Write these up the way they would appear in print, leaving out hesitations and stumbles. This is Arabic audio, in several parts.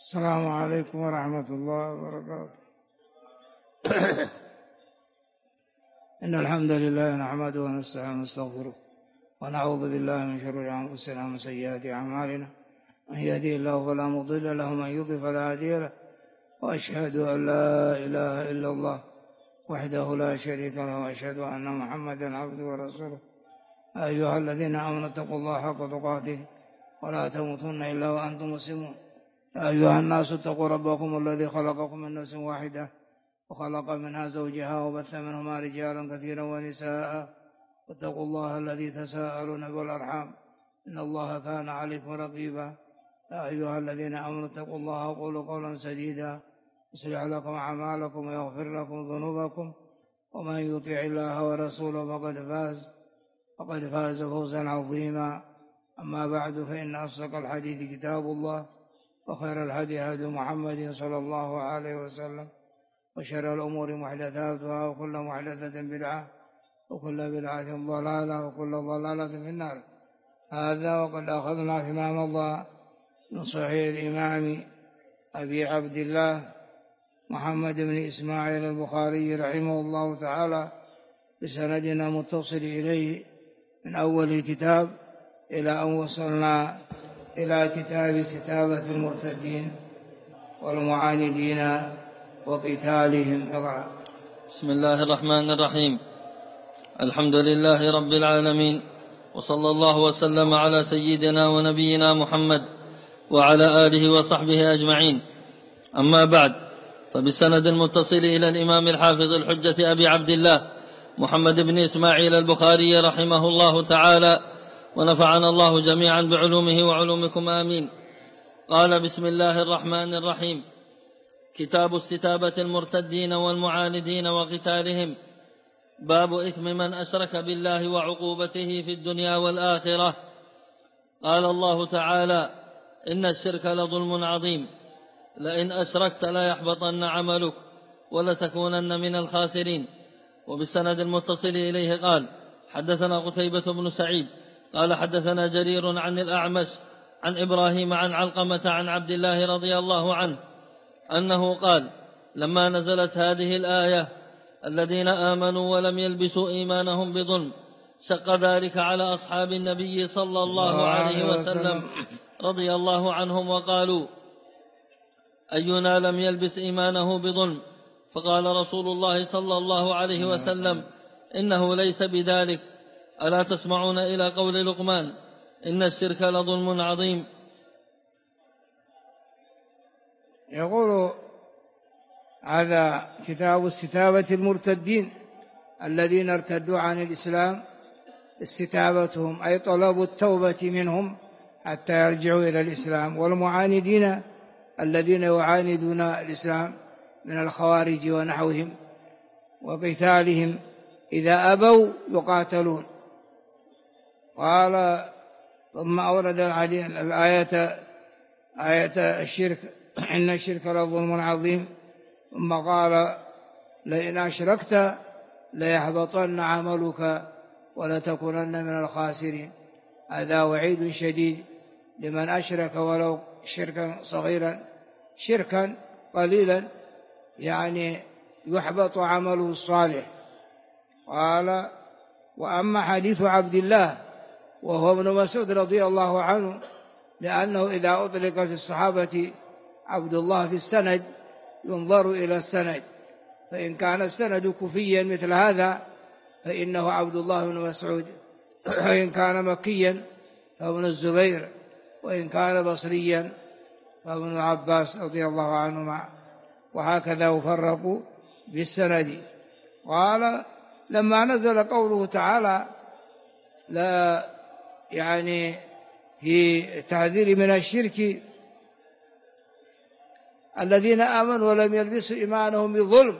السلام عليكم ورحمة الله وبركاته. إن الحمد لله نحمده ونستعينه ونستغفره ونعوذ بالله من شرور أنفسنا ومن سيئات أعمالنا، من يهده الله فلا مضل له ومن يضلل فلا هادي له، وأشهد أن لا إله إلا الله وحده لا شريك له، وأشهد أن محمدا عبده ورسوله. أيها الذين آمنوا اتقوا الله حق تقاته ولا تموتن إلا وأنتم مسلمون. يا أيها الناس اتقوا ربكم الذي خلقكم من نفس واحدة وخلق منها زوجها وبث منهما رجالا كثيرا ونساء، واتقوا الله الذي تساءلون به والأرحام إن الله كان عليكم رقيبا. يا أيها الذين آمنوا اتقوا الله وقولوا قولا سديدا يصلح لكم أعمالكم ويغفر لكم ذنوبكم، ومن يطع الله ورسوله فقد فاز فوزا عظيما. أما بعد، فإن أصدق الحديث كتاب الله، وخير الهدي هدي محمد صلى الله عليه وسلم، وشر الأمور محدثاتها، وكل محدثة بدعة، وكل بدعة ضلالة، وكل ضلالة في النار. هذا وقد أخذنا فيما مضى من صحيح الإمام أبي عبد الله محمد بن إسماعيل البخاري رحمه الله تعالى بسندنا متصل إليه من أول الكتاب إلى أن وصلنا إلى كتاب استتابة المرتدين والمعاندين وقتالهم. بسم الله الرحمن الرحيم. الحمد لله رب العالمين، وصلى الله وسلم على سيدنا ونبينا محمد وعلى آله وصحبه أجمعين. أما بعد، فبسند المتصل إلى الإمام الحافظ الحجة أبي عبد الله محمد بن إسماعيل البخاري رحمه الله تعالى، ونفعنا الله جميعا بعلومه وعلومكم آمين. قال: بسم الله الرحمن الرحيم. كتاب استتابة المرتدين والمعاندين وقتالهم. باب إثم من أشرك بالله وعقوبته في الدنيا والآخرة. قال الله تعالى: إن الشرك لظلم عظيم، لئن أشركت ليحبطن عملك ولتكونن من الخاسرين. وبالسند المتصل إليه قال: حدثنا قتيبة بن سعيد قال: حدثنا جرير عن الأعمش عن إبراهيم عن علقمة عن عبد الله رضي الله عنه أنه قال: لما نزلت هذه الآية: الذين آمنوا ولم يلبسوا إيمانهم بظلم، شق ذلك على أصحاب النبي صلى الله عليه وسلم رضي الله عنهم، وقالوا: أينا لم يلبس إيمانه بظلم؟ فقال رسول الله صلى الله عليه وسلم: إنه ليس بذلك. ألا تسمعون إلى قول لقمان: إن الشرك لظلم عظيم. يقول: هذا كتاب استتابة المرتدين الذين ارتدوا عن الإسلام، استتابتهم أي طلب التوبة منهم حتى يرجعوا إلى الإسلام، والمعاندين الذين يعاندون الإسلام من الخوارج ونحوهم، وقتالهم إذا أبوا يقاتلون. قال: ثم أورد الآية آية الشرك: إن الشرك لظلم عظيم. ثم قال: لئن أشركت ليحبطن عملك ولتكونن من الخاسرين. هذا وعيد شديد لمن أشرك ولو شركا صغيرا، شركا قليلا، يعني يحبط عمله الصالح. قال: وأما حديث عبد الله وهو ابن مسعود رضي الله عنه، لأنه إذا أطلق في الصحابة عبد الله في السند ينظر إلى السند، فإن كان السند كوفيا مثل هذا فإنه عبد الله بن مسعود، وإن كان مكيا فابن الزبير، وإن كان بصريا فابن عباس رضي الله عنهما، وهكذا فرقوا بالسند. قال: لما نزل قوله تعالى لا يعني في تحذير من الشرك: الذين آمنوا ولم يلبسوا إيمانهم بظلم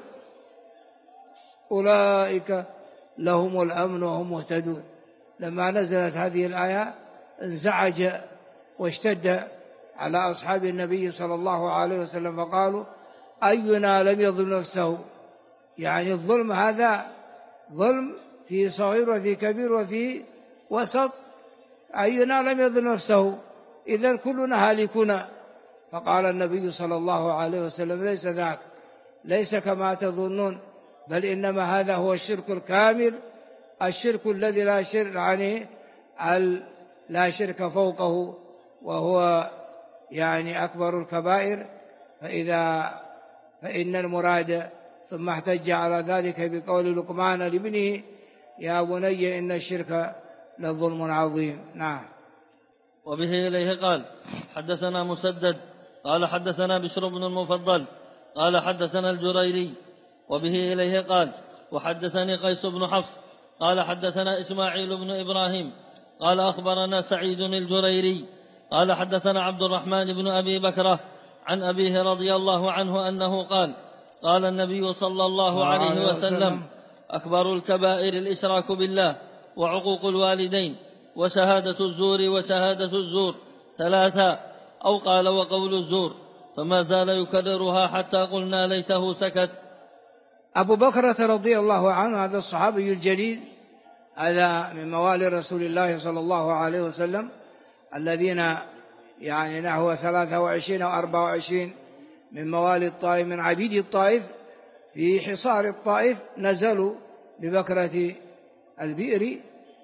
أولئك لهم الأمن وهم مهتدون. لما نزلت هذه الآية انزعج واشتد على أصحاب النبي صلى الله عليه وسلم، فقالوا: أينا لم يظلم نفسه؟ يعني الظلم هذا ظلم في صغير وفي كبير وفي وسط. أينا لم يظلم نفسه؟ إذن كلنا هالكون. فقال النبي صلى الله عليه وسلم: ليس ذاك، ليس كما تظنون، بل إنما هذا هو الشرك الكامل، الشرك الذي لا شرك يعني لا شرك فوقه، وهو يعني أكبر الكبائر. فإن المراد، ثم احتج على ذلك بقول لقمان لابنه: يا بني إن الشرك لظلم عظيم. نعم. وبه إليه قال: حدثنا مسدد قال حدثنا بشر بن المفضل قال حدثنا الجريري. وبه إليه قال: وحدثني قيس بن حفص قال حدثنا إسماعيل بن إبراهيم قال أخبرنا سعيد الجريري قال حدثنا عبد الرحمن بن أبي بكرة عن أبيه رضي الله عنه أنه قال: قال النبي صلى الله عليه وسلم: أكبر الكبائر الإشراك بالله، وعقوق الوالدين، وشهادة الزور وشهادة الزور، ثلاثا، أو قال: وقول الزور. فما زال يكررها حتى قلنا ليته سكت. أبو بكرة رضي الله عنه هذا الصحابي الجليل، هذا من موالي رسول الله صلى الله عليه وسلم، الذين يعني نحو 23 أو 24 من موالي الطائف، من عبيد الطائف في حصار الطائف، نزلوا ببكرة البئر،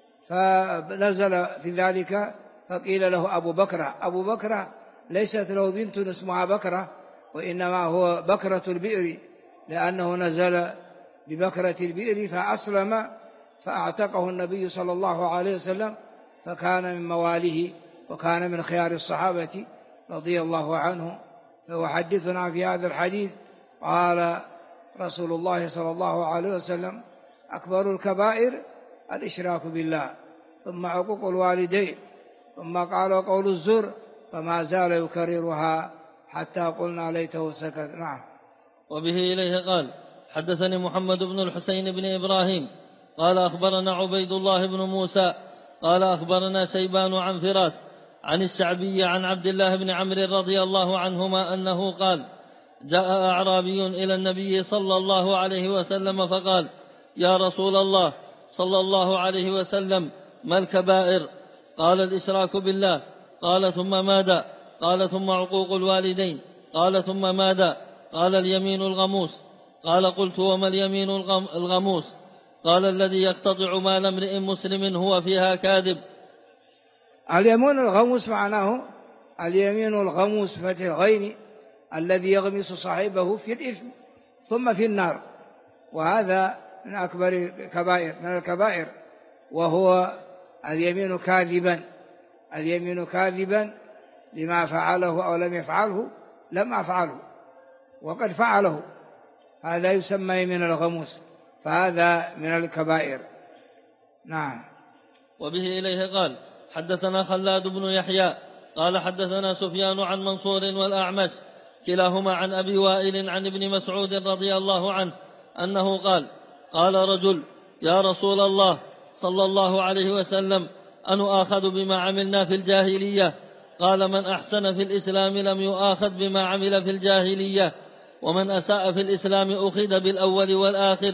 فنزل في ذلك فقيل له أبو بكرة. أبو بكرة ليست له بنت اسمها بكرة، وإنما هو بكرة البئر، لأنه نزل ببكرة البئر فأسلم، فأعتقه النبي صلى الله عليه وسلم، فكان من مواليه، وكان من خيار الصحابة رضي الله عنه. فهو حدثنا في هذا الحديث: قال رسول الله صلى الله عليه وسلم: أكبر الكبائر الإشراك بالله، ثم عقوق الوالدين، ثم قال: وقول الزور. فما زال يكررها حتى قلنا ليته سكت. نعم. وبه إليه قال: حدثني محمد بن الحسين بن إبراهيم قال أخبرنا عبيد الله بن موسى قال أخبرنا شيبان عن فراس عن الشعبي عن عبد الله بن عمرو رضي الله عنهما أنه قال: جاء أعرابي إلى النبي صلى الله عليه وسلم فقال: يا رسول الله صلى الله عليه وسلم، ما الكبائر؟ قال: الإشراك بالله. قال: ثم ماذا؟ قال: ثم عقوق الوالدين. قال: ثم ماذا؟ قال: اليمين الغموس. قال: قلت: وما اليمين الغموس؟ قال: الذي يقتطع مال امرئ مسلم هو فيها كاذب. اليمين الغموس معناه اليمين الغموس فتح الغين، الذي يغمس صاحبه في الإثم ثم في النار، وهذا من أكبر من الكبائر، وهو اليمين كاذبا. اليمين كاذبا لما فعله أو لم يفعله، لم أفعله وقد فعله، هذا يسمى يمين الغموس، فهذا من الكبائر. نعم. وبه إليه قال: حدثنا خلاد بن يحيى قال حدثنا سفيان عن منصور والأعمش كلاهما عن أبي وائل عن ابن مسعود رضي الله عنه أنه قال: قال رجل: يا رسول الله صلى الله عليه وسلم، أنؤاخذ بما عملنا في الجاهلية؟ قال: من أحسن في الإسلام لم يؤاخذ بما عمل في الجاهلية، ومن أساء في الإسلام أخذ بالأول والآخر.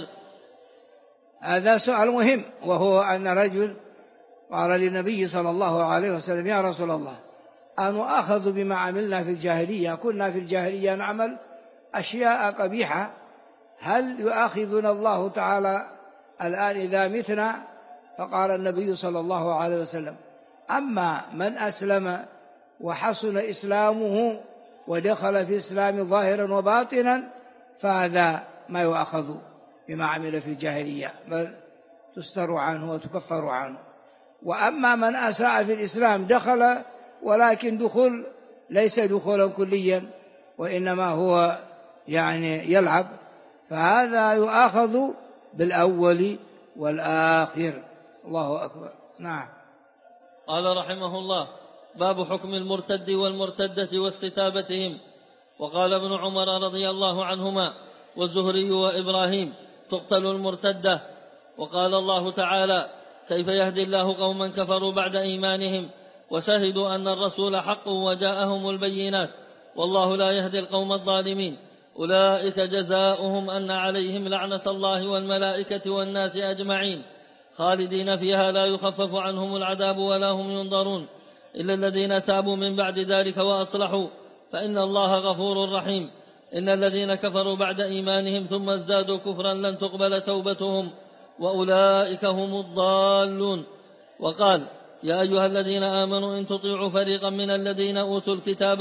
هذا سؤال مهم، وهو أن رجل قال للنبي صلى الله عليه وسلم: يا رسول الله، أنؤاخذ بما عملنا في الجاهلية؟ كنا في الجاهلية نعمل أشياء قبيحة، هل يؤاخذنا الله تعالى الآن إذا متنا؟ فقال النبي صلى الله عليه وسلم: أما من أسلم وحسن إسلامه ودخل في الإسلام ظاهرا وباطنا، فهذا ما يؤاخذ بما عمل في الجاهلية، بل تستر عنه وتكفر عنه. وأما من أساء في الإسلام، دخل ولكن دخول ليس دخولا كليا، وإنما هو يعني يلعب، فهذا يؤاخذ بالأول والآخر. الله أكبر. نعم. قال رحمه الله: باب حكم المرتد والمرتدة واستتابتهم. وقال ابن عمر رضي الله عنهما والزهري وإبراهيم: تقتل المرتدة. وقال الله تعالى: كيف يهدي الله قوما كفروا بعد إيمانهم وشهدوا أن الرسول حق وجاءهم البينات والله لا يهدي القوم الظالمين. أولئك جزاؤهم أن عليهم لعنة الله والملائكة والناس أجمعين خالدين فيها لا يخفف عنهم العذاب ولا هم ينظرون إلا الذين تابوا من بعد ذلك وأصلحوا فإن الله غفور رحيم. إن الذين كفروا بعد إيمانهم ثم ازدادوا كفرا لن تقبل توبتهم وأولئك هم الضالون. وقال: يا أيها الذين آمنوا إن تطيعوا فريقا من الذين أوتوا الكتاب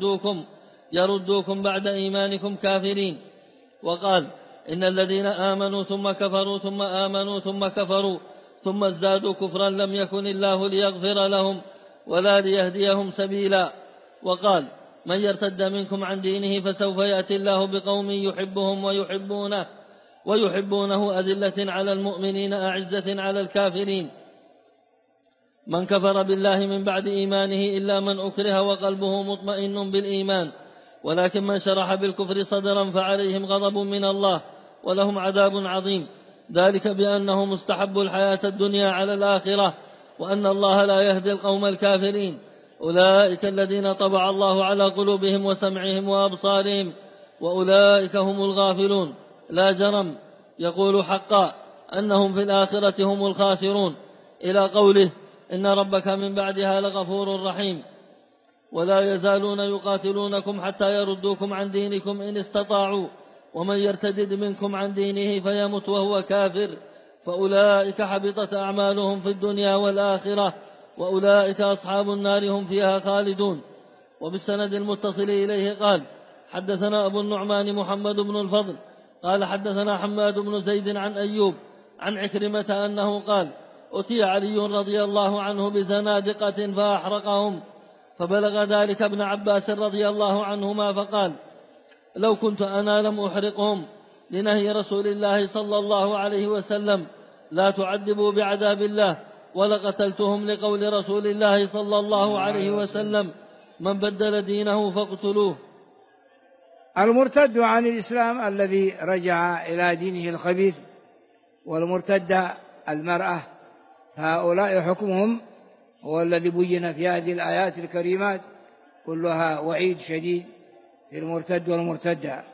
يردوكم بعد إيمانكم كافرين. وقال: إن الذين آمنوا ثم كفروا ثم آمنوا ثم كفروا ثم ازدادوا كفرا لم يكن الله ليغفر لهم ولا ليهديهم سبيلا. وقال: من يرتد منكم عن دينه فسوف يأتي الله بقوم يحبهم ويحبونه أذلة على المؤمنين أعزة على الكافرين. من كفر بالله من بعد إيمانه إلا من أكره وقلبه مطمئن بالإيمان، ولكن من شرح بالكفر صدرا فعليهم غضب من الله ولهم عذاب عظيم. ذلك بأنه مستحب الحياة الدنيا على الآخرة، وأن الله لا يهدي القوم الكافرين. أولئك الذين طبع الله على قلوبهم وسمعهم وأبصارهم وأولئك هم الغافلون. لا جرم يقول حقا أنهم في الآخرة هم الخاسرون، إلى قوله: إن ربك من بعدها لغفور رحيم. ولا يزالون يقاتلونكم حتى يردوكم عن دينكم إن استطاعوا، ومن يرتد منكم عن دينه فيمت وهو كافر فأولئك حبطت أعمالهم في الدنيا والآخرة وأولئك أصحاب النار هم فيها خالدون. وبالسند المتصل إليه قال: حدثنا أبو النعمان محمد بن الفضل قال حدثنا حماد بن زيد عن أيوب عن عكرمة أنه قال: أتي علي رضي الله عنه بزنادقة فأحرقهم، فبلغ ذلك ابن عباس رضي الله عنهما فقال: لو كنت أنا لم أحرقهم لنهي رسول الله صلى الله عليه وسلم لا تعذبوا بعذاب الله، ولقتلتهم لقول رسول الله صلى الله عليه وسلم: من بدل دينه فاقتلوه. المرتد عن الإسلام الذي رجع إلى دينه الخبيث، والمرتدة المرأة، فهؤلاء حكمهم هو الذي بين في هذه الآيات الكريمات، كلها وعيد شديد في المرتد والمرتدة.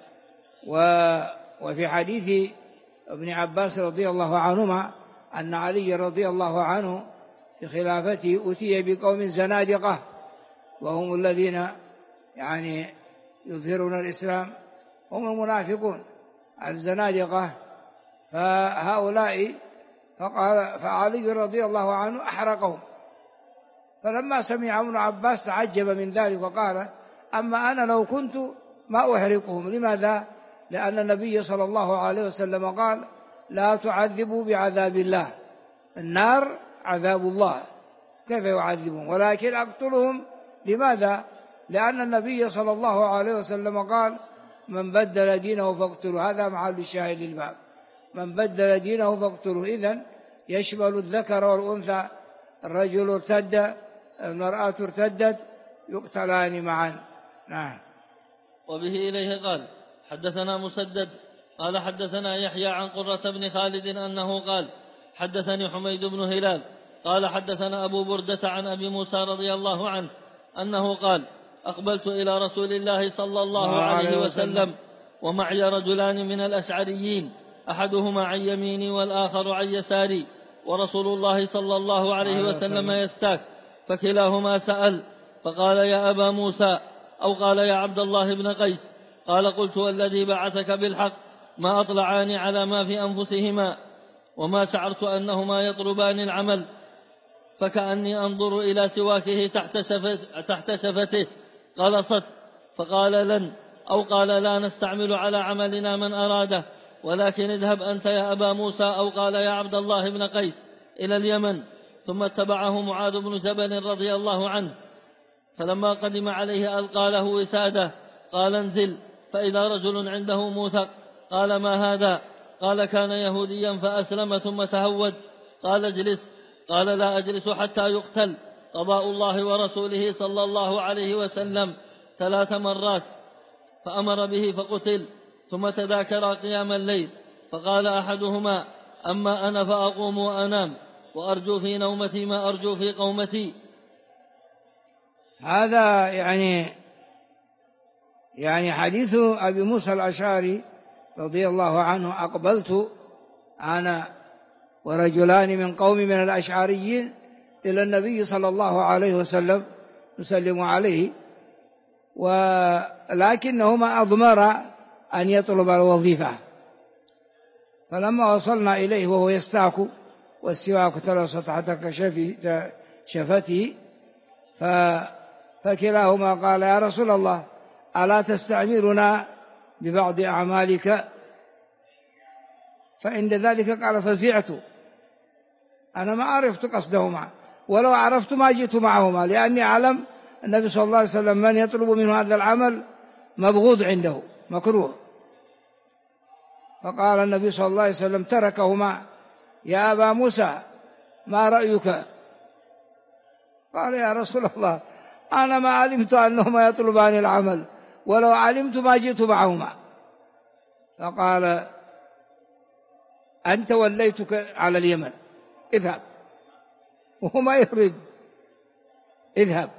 وفي حديث ابن عباس رضي الله عنهما أن علي رضي الله عنه في خلافته أتي بقوم زنادقة، وهم الذين يعني يظهرون الإسلام، هم المنافقون الزنادقة. فهؤلاء فعلي رضي الله عنه أحرقهم. فلما سمع ابن عباس تعجب من ذلك وقال: أما أنا لو كنت ما أحرقهم. لماذا؟ لأن النبي صلى الله عليه وسلم قال: لا تعذبوا بعذاب الله، النار عذاب الله، كيف يعذبهم؟ ولكن أقتلهم. لماذا؟ لأن النبي صلى الله عليه وسلم قال: من بدل دينه فاقتلوا. هذا محل الشاهد للباب، من بدل دينه فاقتلوا. إذن يشمل الذكر والأنثى، الرجل ارتد، المرأة ارتدت، يقتلان معا. نعم. وبه إليه قال: حدثنا مسدد قال حدثنا يحيى عن قرة بن خالد أنه قال: حدثني حميد بن هلال قال حدثنا أبو بردة عن أبي موسى رضي الله عنه أنه قال: أقبلت إلى رسول الله صلى الله عليه وسلم ومعي رجلان من الأشعريين، أحدهما عن يميني والآخر عن يساري، ورسول الله صلى الله عليه وسلم يستاك، فكلاهما سأل فقال: يا أبا موسى، أو قال: يا عبد الله بن قيس. قال: قلت: والذي بعثك بالحق ما أطلعان على ما في أنفسهما، وما شعرت أنهما يطلبان العمل، فكأني أنظر إلى سواكه تحت شفته. قلصت، فقال: لن، أو قال: لا نستعمل على عملنا من أراده، ولكن اذهب أنت يا أبا موسى، أو قال: يا عبد الله بن قيس، إلى اليمن. ثم اتبعه معاذ بن جبل رضي الله عنه، فلما قدم عليه ألقى له وسادة، قال: انزل، فإذا رجل عنده موثق. قال: ما هذا؟ قال: كان يهوديا فأسلم ثم تهود. قال: اجلس. قال: لا أجلس حتى يقتل. قضاء الله ورسوله صلى الله عليه وسلم 3 مرات، فأمر به فقتل. ثم تذاكر قيام الليل، فقال أحدهما: أما أنا فأقوم وأنام، وأرجو في نومتي ما أرجو في قومتي. هذا يعني حديث أبي موسى الأشعري رضي الله عنه: أقبلت أنا ورجلان من قوم من الأشعريين إلى النبي صلى الله عليه وسلم نسلم عليه، ولكنهما أضمر أن يطلب الوظيفة. فلما وصلنا إليه وهو يستاك والسواك تلصق تحت شفته فكلاهما قال: يا رسول الله، ألا تستعملنا ببعض أعمالك؟ فعند ذلك قال: فزعت، أنا ما عرفت قصدهما، ولو عرفت ما جئت معهما، لأني أعلم النبي صلى الله عليه وسلم من يطلب منه هذا العمل مبغوض عنده، مكروه. فقال النبي صلى الله عليه وسلم: تركهما. يا أبا موسى، ما رأيك؟ قال: يا رسول الله، أنا ما علمت أنهما يطلبان العمل، ولو علمت ما جئت معهما. فقال: أنت وليتك على اليمن، اذهب. وهو ما يريد، اذهب.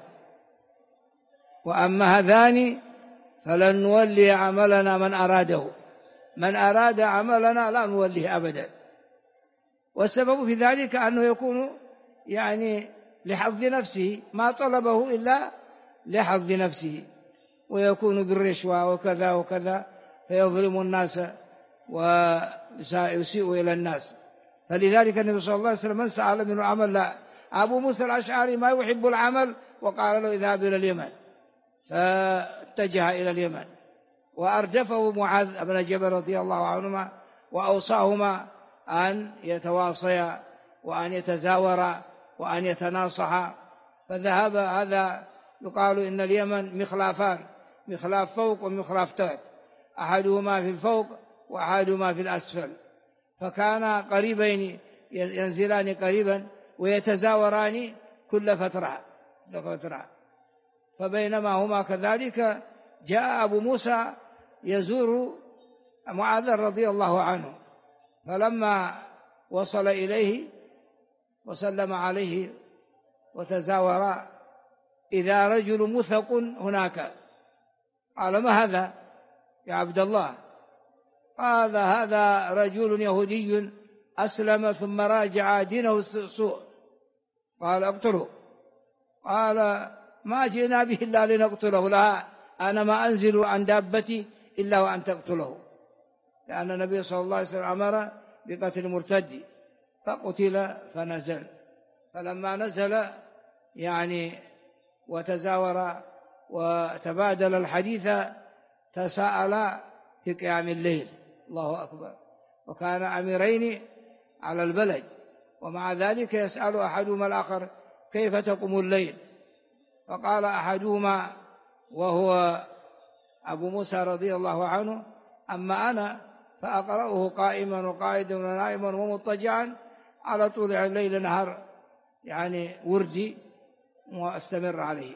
وأما هذان فلن نولي عملنا من أراده، من أراد عملنا لا نوليه أبدا. والسبب في ذلك أنه يكون يعني لحظ نفسه، ما طلبه إلا لحظ نفسه، ويكون بالرشوة وكذا وكذا، فيظلم الناس ويسيء إلى الناس. فلذلك النبي صلى الله عليه وسلم من سأل منه العمل لا. أبو موسى الأشعري ما يحب العمل، وقال له: اذهب إلى اليمن، فاتجه إلى اليمن. وأردفه معاذ بن جبل رضي الله عنهما، وأوصاهما أن يتواصيا وأن يتزاورا وأن يتناصحا. فذهب. هذا يقال إن اليمن مخلافان، مخلاف فوق ومخلاف تحت، أحدهما في الفوق وأحدهما في الأسفل، فكان قريبين ينزلان قريبا ويتزاوران كل فترة. فبينما هما كذلك جاء أبو موسى يزور معاذ رضي الله عنه، فلما وصل إليه وسلم عليه وتزاورا إذا رجل مثق هناك. قال: ما هذا يا عبد الله؟ قال: هذا رجل يهودي أسلم ثم راجع دينه السوء. قال: اقتله. قال: ما جئنا به إلا لنقتله، لا، أنا ما أنزل عن دابتي إلا وأن تقتله، لأن النبي صلى الله عليه وسلم أمر بقتل المرتد، فقتل فنزل. فلما نزل يعني وتزاور وتبادل الحديث تساءل في قيام الليل. الله أكبر. وكان أميرين على البلد، ومع ذلك يسأل أحدهما الآخر: كيف تقوم الليل؟ فقال أحدهما وهو أبو موسى رضي الله عنه: أما أنا فأقرأه قائما وقاعدا ونائما ومضطجعا على طول الليل نهار، يعني وردي واستمر عليه.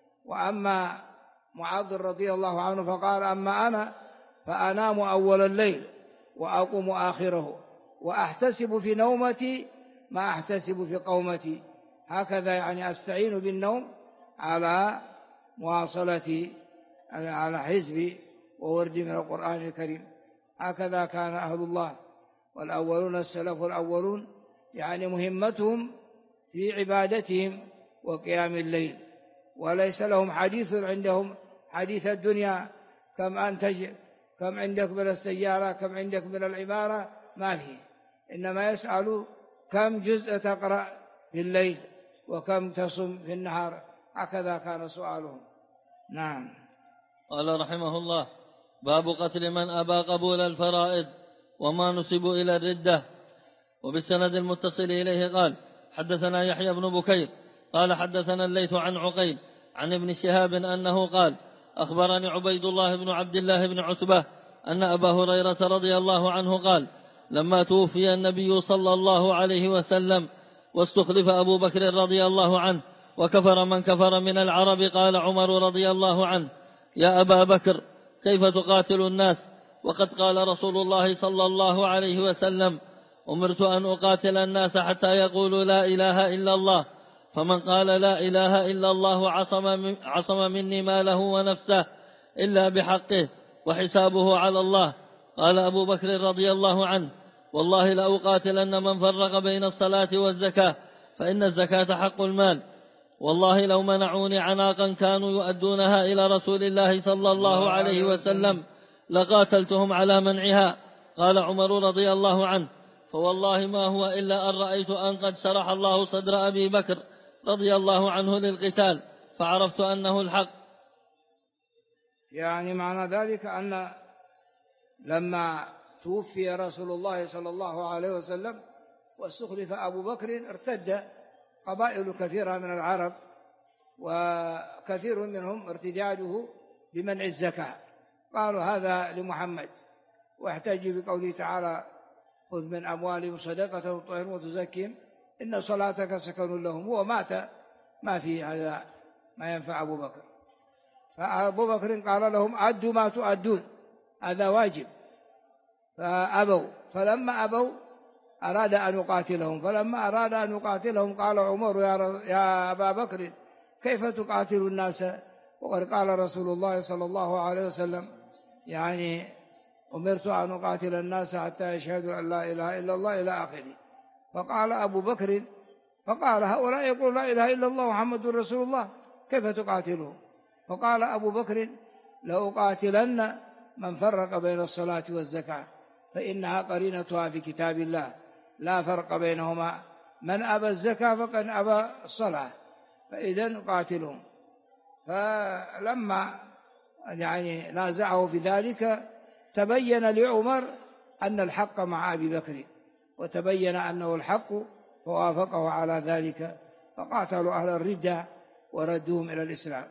وأما معاذ رضي الله عنه فقال: أما أنا فأنام أول الليل وأقوم آخره، وأحتسب في نومتي ما أحتسب في قومتي، هكذا يعني أستعين بالنوم على مواصلة على حزب وورد من القرآن الكريم. هكذا كان أهل الله والأولون السلف الأولون، يعني مهمتهم في عبادتهم وقيام الليل، وليس لهم حديث عندهم حديث الدنيا، كم أنتج، كم عندك من السيارة، كم عندك من العمارة، ما فيه. إنما يسأل: كم جزء تقرأ في الليل، وكم تصم في النهار. هكذا كان سؤالهم. نعم. قال رحمه الله: باب قتل من أبى قبول الفرائض وما نسب إلى الردة. وبالسند المتصل إليه قال: حدثنا يحيى بن بكير قال: حدثنا الليث عن عقيل عن ابن شهاب أنه قال: أخبرني عبيد الله بن عبد الله بن عتبة أن أبا هريرة رضي الله عنه قال: لما توفي النبي صلى الله عليه وسلم واستخلف أبو بكر رضي الله عنه وكفر من كفر من العرب، قال عمر رضي الله عنه: يا أبا بكر، كيف تقاتل الناس وقد قال رسول الله صلى الله عليه وسلم: أمرت أن أقاتل الناس حتى يقولوا لا إله إلا الله، فمن قال لا إله إلا الله عصم مني ماله ونفسه إلا بحقه وحسابه على الله. قال أبو بكر رضي الله عنه: والله لأقاتلن من فرق بين الصلاة والزكاة، فإن الزكاة حق المال، والله لو منعوني عناقا كانوا يؤدونها إلى رسول الله صلى الله عليه وسلم لقاتلتهم على منعها. قال عمر رضي الله عنه: فوالله ما هو إلا أن رأيت أن قد شرح الله صدر أبي بكر رضي الله عنه للقتال فعرفت أنه الحق. يعني معنى ذلك أن لما توفي رسول الله صلى الله عليه وسلم واستخلف أبو بكر ارتد قبائل كثيرة من العرب، وكثير منهم ارتداده بمنع الزكاة، قالوا هذا لمحمد، واحتج بقوله تعالى: خذ من أموالهم صدقة تطهرهم وتزكيهم إن صلاتك سكن لهم. هو مات ما في هذا ما ينفع أبو بكر، فأبو بكر قال لهم: أدوا ما تؤدون، هذا واجب، فأبوا. فلما أبوا أراد أن يقاتلهم، فلما أراد أن يقاتلهم قال عمر: يا أبا بكر كيف تقاتل الناس وقد قال رسول الله صلى الله عليه وسلم يعني أمرت أن أقاتل الناس حتى يشهدوا أن لا إله إلا الله إلى آخره. فقال أبو بكر: فقال هؤلاء يقول لا إله إلا الله محمد رسول الله كيف تقاتلهم؟ فقال أبو بكر: لأقاتلن من فرق بين الصلاة والزكاة فإنها قرينتها في كتاب الله لا فرق بينهما، من أبى الزكاة فقد أبى الصلاة، فإذا قاتلهم. فلما يعني نازعه في ذلك تبين لعمر أن الحق مع أبي بكر، وتبين أنه الحق فوافقه على ذلك، فقاتلوا أهل الردة وردوهم إلى الإسلام.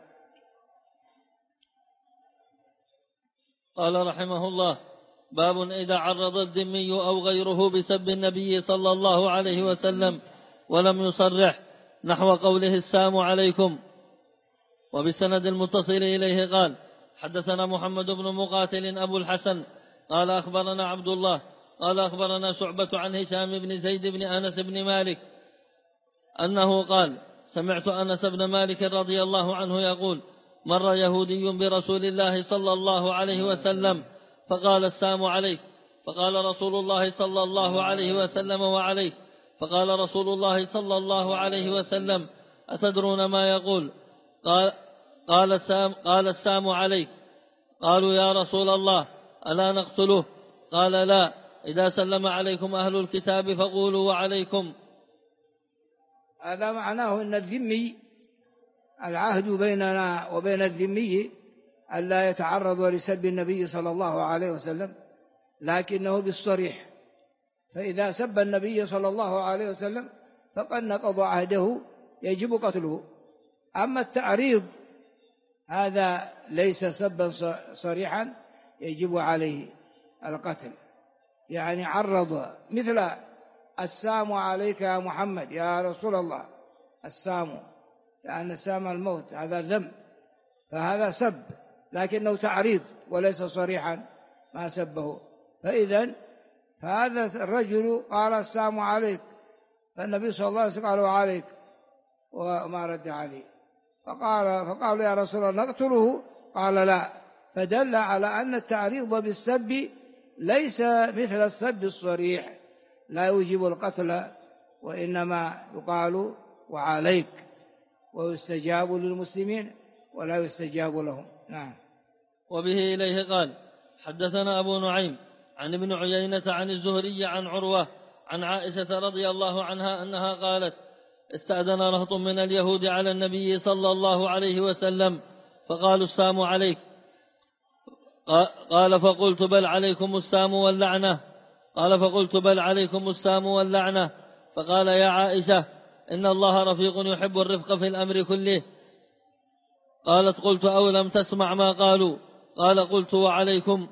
قال رحمه الله: باب إذا عرض الذمي أو غيره بسب النبي صلى الله عليه وسلم ولم يصرح، نحو قوله: السلام عليكم. وبسند المتصل إليه قال: حدثنا محمد بن مقاتل أبو الحسن قال أخبرنا عبد الله قال أخبرنا شعبة عن هشام بن زيد بن أنس بن مالك أنه قال: سمعت أنس بن مالك رضي الله عنه يقول: مر يهودي برسول الله صلى الله عليه وسلم فقال: السلام عليك. فقال رسول الله صلى الله عليه وسلم: وعليك. فقال رسول الله صلى الله عليه وسلم: أتدرون ما يقول؟ قال: السلام عليك. قالوا: يا رسول الله ألا نقتله؟ قال: لا، إذا سلم عليكم أهل الكتاب فقولوا وعليكم. هذا معناه أن الذمي العهد بيننا وبين الذمي ألا يتعرض لسب النبي صلى الله عليه وسلم، لكنه بالصريح، فإذا سب النبي صلى الله عليه وسلم فقد نقض عهده يجب قتله. أما التعريض هذا ليس سبا صريحا يجب عليه القتل، يعني عرض مثل السام عليك يا محمد يا رسول الله، السام لأن السام الموت، هذا ذم، فهذا سب لكنه تعريض وليس صريحا ما سبه. فهذا الرجل قال: السام عليك، فالنبي صلى الله عليه وسلم قال: وعليك، وما رد عليه. فقالوا: يا رسول الله نقتله؟ قال: لا. فدل على أن التعريض بالسب ليس مثل السب الصريح، لا يوجب القتل، وإنما يقال وعليك، ويستجاب للمسلمين ولا يستجاب لهم. نعم. وبه إليه قال: حدثنا أبو نعيم عن ابن عيينة عن الزهري عن عروة عن عائشة رضي الله عنها أنها قالت: استأذن رهط من اليهود على النبي صلى الله عليه وسلم فقالوا: السلام عليك. قال: فقلت: بل عليكم السلام واللعنة. قال: فقلت: بل عليكم السلام واللعنة. فقال: يا عائشة، إن الله رفيق يحب الرفق في الأمر كله. قالت: قلت: أو لم تسمع ما قالوا؟ قال: قلت: وعليكم.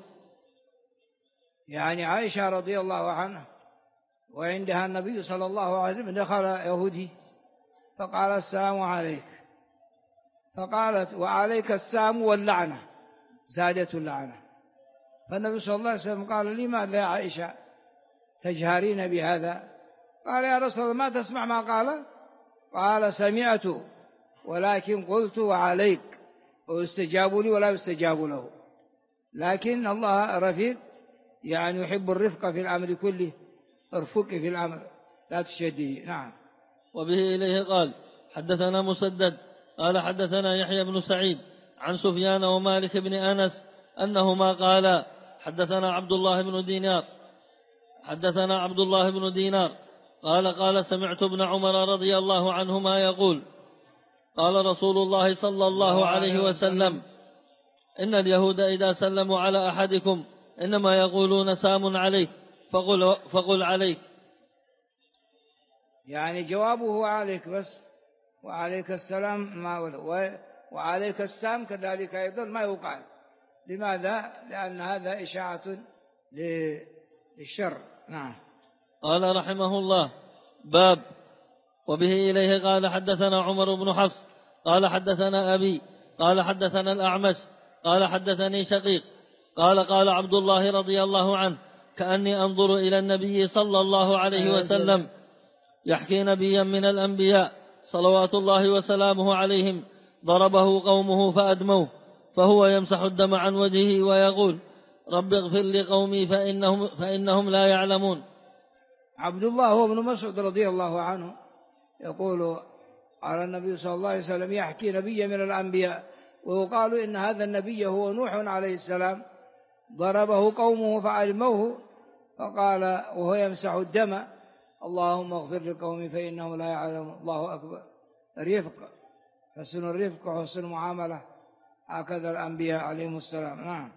يعني عائشة رضي الله عنها وعندها النبي صلى الله عليه وسلم دخل يهودي فقال: السلام عليك، فقالت: وعليك السلام واللعنة، زادت اللعنة. فالنبي صلى الله عليه وسلم قال: لماذا يا عائشة تجهرين بهذا؟ قال: يا رسول الله ما تسمع ما قال؟ قال: سمعت ولكن قلت وعليك، ويستجاب لي ولا يستجاب له. لكن الله رفيق، يعني يحب الرفق في الأمر كله، ارفقي في الأمر لا تشديه. نعم. وبه إليه قال: حدثنا مسدد قال حدثنا يحيى بن سعيد عن سفيان ومالك بن أنس أنهما قالا حدثنا عبد الله بن دينار قال سمعت ابن عمر رضي الله عنهما يقول قال رسول الله صلى الله عليه وسلم إن اليهود إذا سلموا على أحدكم إنما يقولون سام عليك فقل عليك، يعني جوابه عليك بس، وعليك السلام ما وعليك السام كذلك أيضا ما يقال. لماذا؟ لأن هذا إشاعة للشر. نعم. قال رحمه الله: باب. وبه إليه قال حدثنا عمر بن حفص قال حدثنا أبي قال حدثنا الأعمش قال حدثني شقيق قال عبد الله رضي الله عنه: كأني أنظر إلى النبي صلى الله عليه وسلم يحكي نبيا من الأنبياء صلوات الله وسلامه عليهم ضربه قومه فأدموه، فهو يمسح الدم عن وجهه ويقول: رب اغفر لقومي فإنهم لا يعلمون. عبد الله هو ابن مسعود رضي الله عنه يقول على النبي صلى الله عليه وسلم يحكي نبيا من الأنبياء، ويقال إن هذا النبي هو نوح عليه السلام، ضربه قومه فأدموه، فقال وهو يمسح الدم: اللهم اغفر لقومي فإنهم لا يعلمون. الله أكبر. رفق، حسن الرفق وحسن المعاملة، هكذا الأنبياء عليهم السلام. نعم.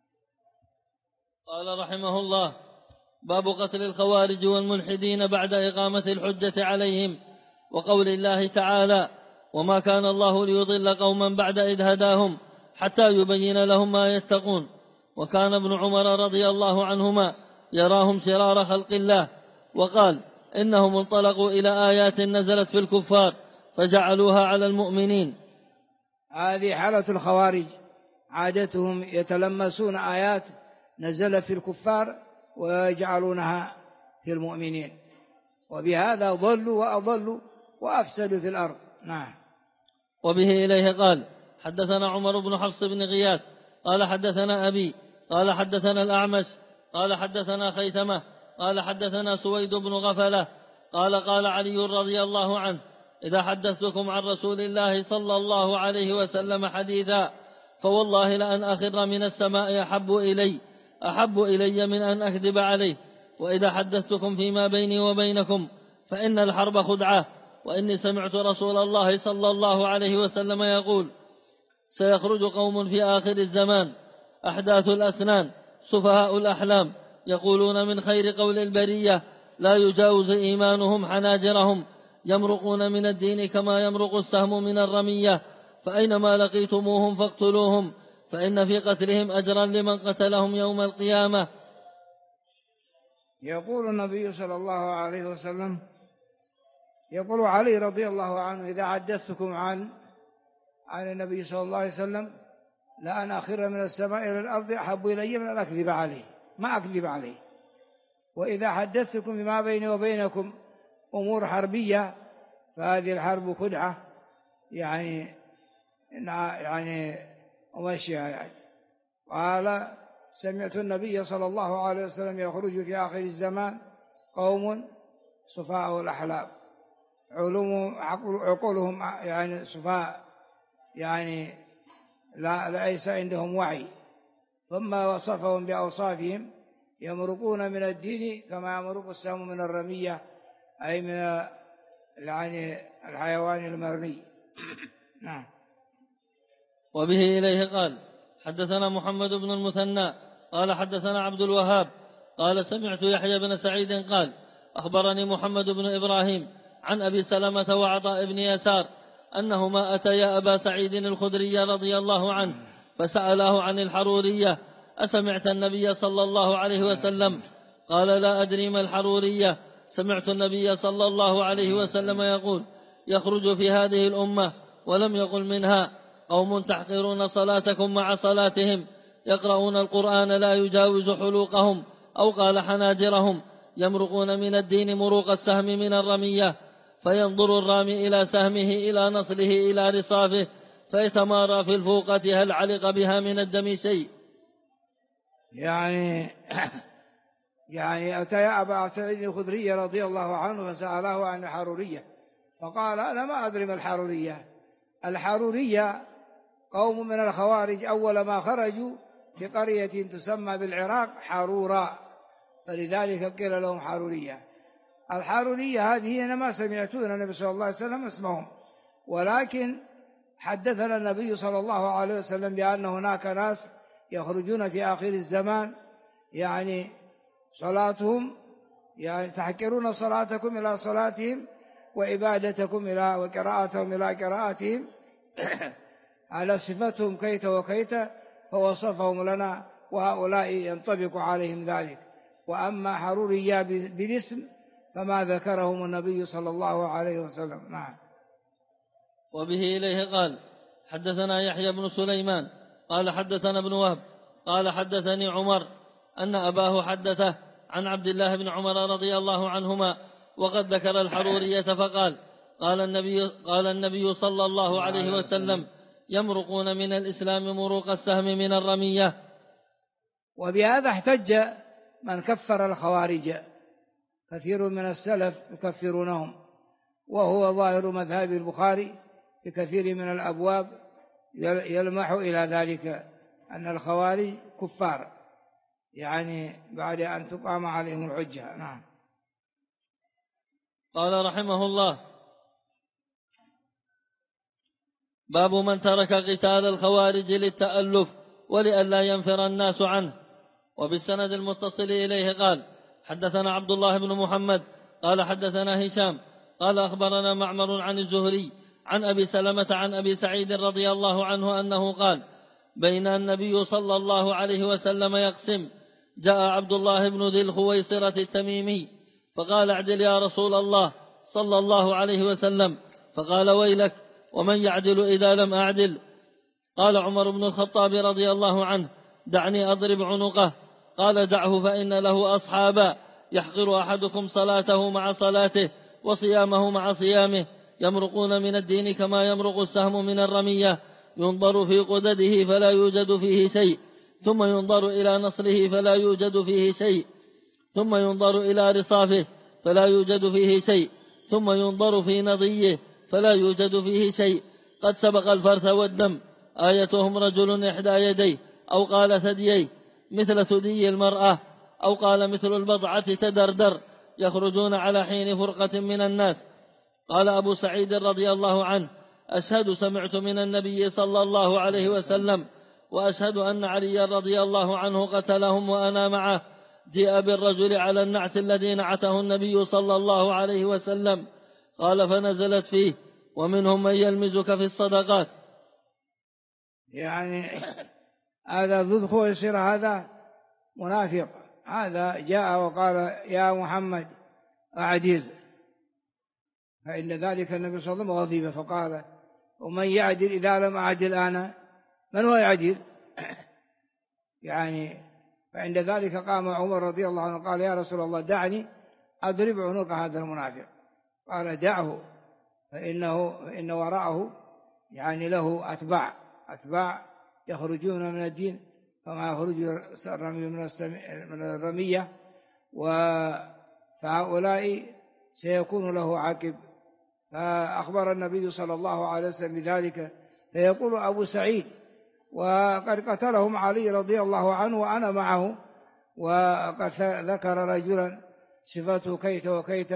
قال رحمه الله: باب قتل الخوارج والملحدين بعد إقامة الحجة عليهم، وقول الله تعالى: وما كان الله ليضل قوما بعد إذ هداهم حتى يبين لهم ما يتقون. وكان ابن عمر رضي الله عنهما يراهم شرار خلق الله، وقال: إنهم انطلقوا إلى آيات نزلت في الكفار فجعلوها على المؤمنين. هذه حالة الخوارج، عادتهم يتلمسون آيات نزل في الكفار ويجعلونها في المؤمنين، وبهذا ضلوا وأضلوا وأفسدوا في الأرض. نعم. وبه إليه قال حدثنا عمر بن حفص بن غياث قال حدثنا أبي قال حدثنا الأعمش قال حدثنا خيثمة قال حدثنا سويد بن غفلة قال علي رضي الله عنه: إذا حدثتكم عن رسول الله صلى الله عليه وسلم حديثا فوالله لأن أخر من السماء أحب إلي من أن أكذب عليه. وإذا حدثتكم فيما بيني وبينكم فإن الحرب خدعة، وإني سمعت رسول الله صلى الله عليه وسلم يقول: سيخرج قوم في آخر الزمان أحداث الأسنان سفهاء الأحلام، يقولون من خير قول البرية لا يجاوز إيمانهم حناجرهم، يمرقون من الدين كما يمرق السهم من الرمية، فأينما لقيتموهم فاقتلوهم، فإن في قتلهم أجرا لمن قتلهم يوم القيامة. يقول النبي صلى الله عليه وسلم، يقول علي رضي الله عنه: إذا حدثتكم عن النبي صلى الله عليه وسلم لأن أخر من السماء إلى الأرض أحب إلي من أن أكذب عليه، ما أكذب عليه. وإذا حدثتكم بما بيني وبينكم أمور حربية فهذه الحرب خدعة، يعني ومشيها يعني. قال: سمعت النبي صلى الله عليه وسلم يخرج في آخر الزمان قوم سفهاء الأحلام، عقولهم يعني سفهاء، يعني ليس عندهم وعي. ثم وصفهم بأوصافهم: يمرقون من الدين كما يمرق السهم من الرمية، أي من يعني الحيوان المرمي. نعم. وبه إليه قال حدثنا محمد بن المثنى قال حدثنا عبد الوهاب قال سمعت يحيى بن سعيد قال أخبرني محمد بن إبراهيم عن أبي سلمة وعطاء بن يسار أنهما أتيا أبا سعيد الخدري رضي الله عنه فسأله عن الحرورية: أسمعت النبي صلى الله عليه وسلم؟ قال: لا أدري ما الحرورية. سمعت النبي صلى الله عليه وسلم يقول: يخرج في هذه الأمة، ولم يقل منها، قوم تحقرون صلاتكم مع صلاتهم، يقرؤون القرآن لا يجاوز حلوقهم، أو قال حناجرهم، يمرقون من الدين مروق السهم من الرمية، فينظر الرامي إلى سهمه إلى نصله إلى رصافه فيتمارى في الفوقة هل علق بها من الدم شيء. يعني أتى أبا سعيد الخدري رضي الله عنه فسأله عن الحرورية، فقال أنا ما أدري ما الحارورية. الحارورية قوم من الخوارج أول ما خرجوا في قرية تسمى بالعراق حارورا، فلذلك قيل لهم حارورية. الحارورية هذه أنا ما سمعتون النبي صلى الله عليه وسلم اسمهم، ولكن حدثنا النبي صلى الله عليه وسلم بأن هناك ناس يخرجون في آخر الزمان، يعني صلاتهم، يعني تحقرون صلاتكم إلى صلاتهم وعبادتكم إلى وقراءتهم إلى قراءتهم على صفتهم كيت وكيت، فوصفهم لنا، وهؤلاء ينطبق عليهم ذلك. وأما حرورية بالاسم فما ذكرهم النبي صلى الله عليه وسلم. نعم. وبه إليه قال حدثنا يحيى بن سليمان قال حدثنا ابن وهب قال حدثني عمر أن أباه حدثه عن عبد الله بن عمر رضي الله عنهما وقد ذكر الحرورية فقال قال النبي صلى الله عليه وسلم يمرقون من الإسلام مروق السهم من الرمية. وبهذا احتج من كفر الخوارج، كثير من السلف يكفرونهم، وهو ظاهر مذهب البخاري في كثير من الأبواب يلمح إلى ذلك، أن الخوارج كفار يعني بعد أن تقام عليهم الحجة. نعم. قال رحمه الله باب من ترك قتال الخوارج للتألف ولئلا ينفر الناس عنه. وبالسند المتصل إليه قال حدثنا عبد الله بن محمد قال حدثنا هشام قال أخبرنا معمر عن الزهري عن أبي سلمة عن أبي سعيد رضي الله عنه أنه قال بين النبي صلى الله عليه وسلم يقسم جاء عبد الله بن ذي الخويصرة التميمي فقال اعدل يا رسول الله صلى الله عليه وسلم، فقال ويلك ومن يعدل إذا لم أعدل؟ قال عمر بن الخطاب رضي الله عنه دعني أضرب عنقه. قال دعه فإن له أصحابا يحقر أحدكم صلاته مع صلاته وصيامه مع صيامه، يمرقون من الدين كما يمرق السهم من الرمية، ينظر في قدده فلا يوجد فيه شيء، ثم ينظر إلى نصله فلا يوجد فيه شيء، ثم ينظر إلى رصافه فلا يوجد فيه شيء، ثم ينظر في نضيه فلا يوجد فيه شيء، قد سبق الفرث والدم، آيتهم رجل إحدى يديه أو قال ثدييه مثل ثدي المرأة أو قال مثل البضعة تدردر، يخرجون على حين فرقة من الناس. قال أبو سعيد رضي الله عنه أشهد سمعت من النبي صلى الله عليه وسلم، وأشهد أن علي رضي الله عنه قتلهم وأنا معه. جاء بالرجل على النعت الذي نعته النبي صلى الله عليه وسلم. قال فنزلت فيه ومنهم من يلمزك في الصدقات. يعني هذا ذو الخويصرة هذا منافق، هذا جاء وقال يا محمد أعدل، فإن ذلك النبي صلى الله عليه وسلم غضب فقال ومن يعدل إذا لم أعدل أنا؟ من هو يعدل؟ يعني فعند ذلك قام عمر رضي الله عنه قال يا رسول الله دعني أضرب عنق هذا المنافق. قال دعه فإن وراءه يعني له أتباع يخرجون من الدين كما يخرج الرمي من الرمية، فهؤلاء سيكون له عاقب. فأخبر النبي صلى الله عليه وسلم بذلك، فيقول أبو سعيد وقد قتلهم علي رضي الله عنه وأنا معه، وقد ذكر رجلا صفته كيت وكيت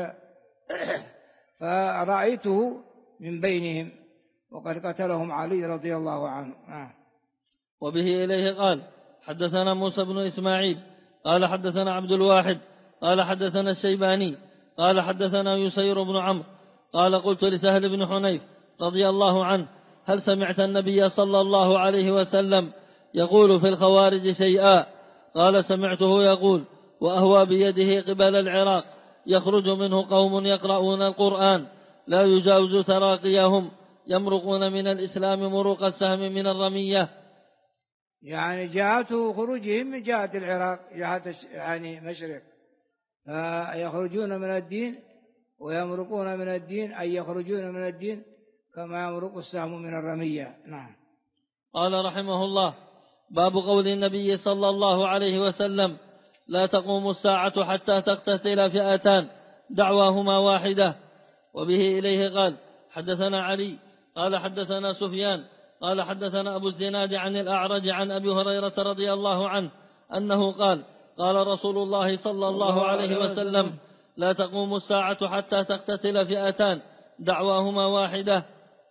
فرأيته من بينهم وقد قتلهم علي رضي الله عنه. وبه إليه قال حدثنا موسى بن إسماعيل قال حدثنا عبد الواحد قال حدثنا الشيباني قال حدثنا يسير بن عمرو قال قلت لسهل بن حنيف رضي الله عنه هل سمعت النبي صلى الله عليه وسلم يقول في الخوارج شيئا؟ قال سمعته يقول وأهوى بيده قبل العراق يخرج منه قوم يقرؤون القرآن لا يجاوز تراقيهم، يمرقون من الإسلام مروق السهم من الرمية. يعني جهة خروجهم من جهة العراق، جهة يعني مشرق، فيخرجون من الدين ويمرقون من الدين، أي يخرجون من الدين كما يمرق السهم من الرمية. نعم. قال رحمه الله باب قول النبي صلى الله عليه وسلم لا تقوم الساعة حتى تقتتل فئتان دعواهما واحدة. وبه إليه قال حدثنا علي قال حدثنا سفيان قال حدثنا أبو الزناد عن الأعرج عن أبي هريرة رضي الله عنه أنه قال قال رسول الله صلى الله عليه وسلم لا تقوم الساعة حتى تقتتل فئتان دعواهما واحدة.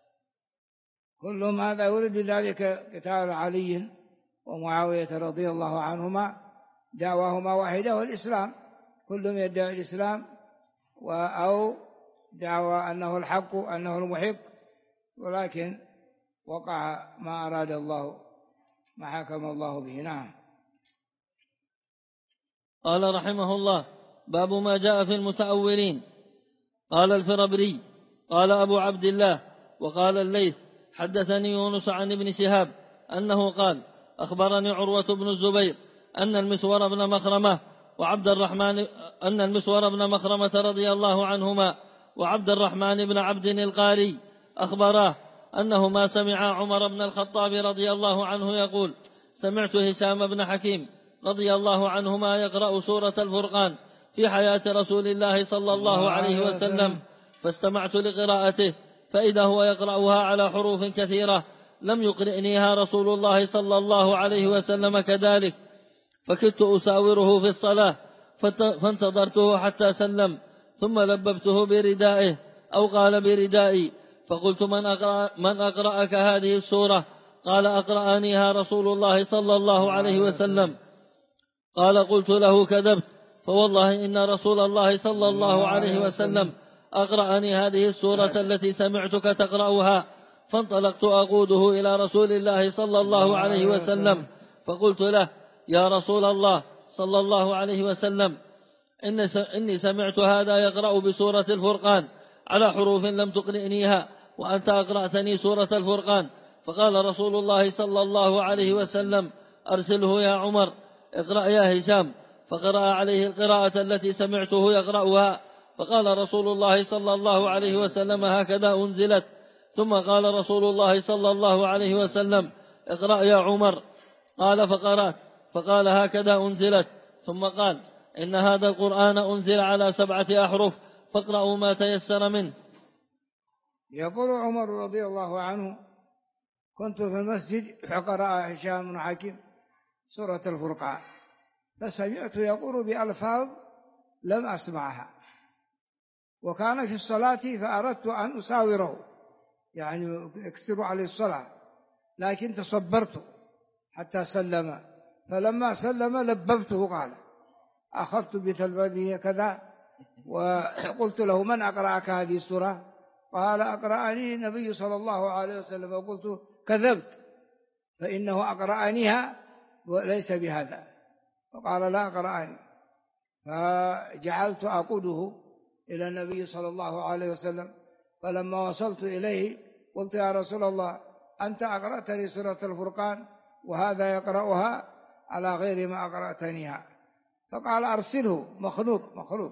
كلهم هذا يريد ذلك قتال علي ومعاوية رضي الله عنهما، دعواهما واحدة والإسلام، كلهم يدعي الإسلام أو دعوى أنه الحق أنه المحق، ولكن وقع ما أراد الله ما حكم الله به. نعم. قال رحمه الله باب ما جاء في المتأولين. قال الفربري قال أبو عبد الله وقال الليث حدثني يونس عن ابن شهاب أنه قال أخبرني عروة بن الزبير أن المسور بن مخرمة رضي الله عنهما وعبد الرحمن بن عبد القاري أخبراه أنهما سمعا عمر بن الخطاب رضي الله عنه يقول سمعت هشام بن حكيم رضي الله عنهما يقرأ سورة الفرقان في حياة رسول الله صلى الله عليه وسلم، فاستمعت لقراءته فإذا هو يقرأها على حروف كثيرة لم يقرئنيها رسول الله صلى الله عليه وسلم كذلك، فكدت أساوره في الصلاة فانتظرته حتى سلم ثم لببته بردائه أو قال بردائي، فقلت من أقرأك هذه السورة؟ قال أقرأنيها رسول الله صلى الله عليه وسلم. قال قلت له كذبت، فوالله إن رسول الله صلى الله عليه وسلم أقرأني هذه السورة التي سمعتك تقرأها. فانطلقت أقوده إلى رسول الله صلى الله عليه وسلم فقلت له يا رسول الله صلى الله عليه وسلم إني سمعت هذا يقرأ بسورة الفرقان على حروف لم تقرئنيها وأنت أقرأتني سورة الفرقان. فقال رسول الله صلى الله عليه وسلم أرسله يا عمر اقرأ يا هشام، فقرأ عليه القراءة التي سمعته يقرأها. فقال رسول الله صلى الله عليه وسلم هكذا أنزلت. ثم قال رسول الله صلى الله عليه وسلم اقرأ يا عمر، قال فقرأت، فقال هكذا أنزلت. ثم قال إن هذا القرآن أنزل على 7 أحرف فاقرأوا ما تيسر منه. يقول عمر رضي الله عنه كنت في المسجد فقرأ هشام بن حكيم سورة الفرقان فسمعت يقول بألفاظ لم أسمعها، وكان في الصلاة فأردت أن أساوره يعني أكسر عليه الصلاة، لكن تصبرت حتى سلم، فلما سلم لببته قال أخذت بتلببه كذا وقلت له من أقرأك هذه السورة؟ قال أقرأني النبي صلى الله عليه وسلم، وقلت كذبت فإنه أقرأنيها وليس بهذا، فقال لا أقرأني، فجعلت أقوده إلى النبي صلى الله عليه وسلم. فلما وصلت إليه قلت يا رسول الله أنت أقرأتني سورة الفرقان وهذا يقرأها على غير ما أقرأتنيها، فقال أرسله مخلوق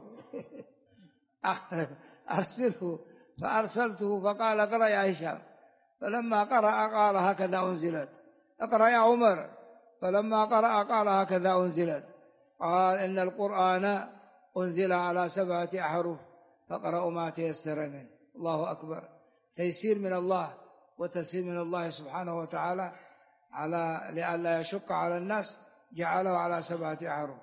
أرسله، فأرسلته فقال اقرأ يا هشام، فلما قرأ قال هكذا أنزلت، اقرأ يا عمر، فلما قرأ قال هكذا أنزلت، قال إن القرآن أنزل على 7 أحرف فاقرأوا ما تيسر منه. الله أكبر، تيسير من الله وتسهيل من الله سبحانه وتعالى على لئلا يشق على الناس جعله على 7 أحرف.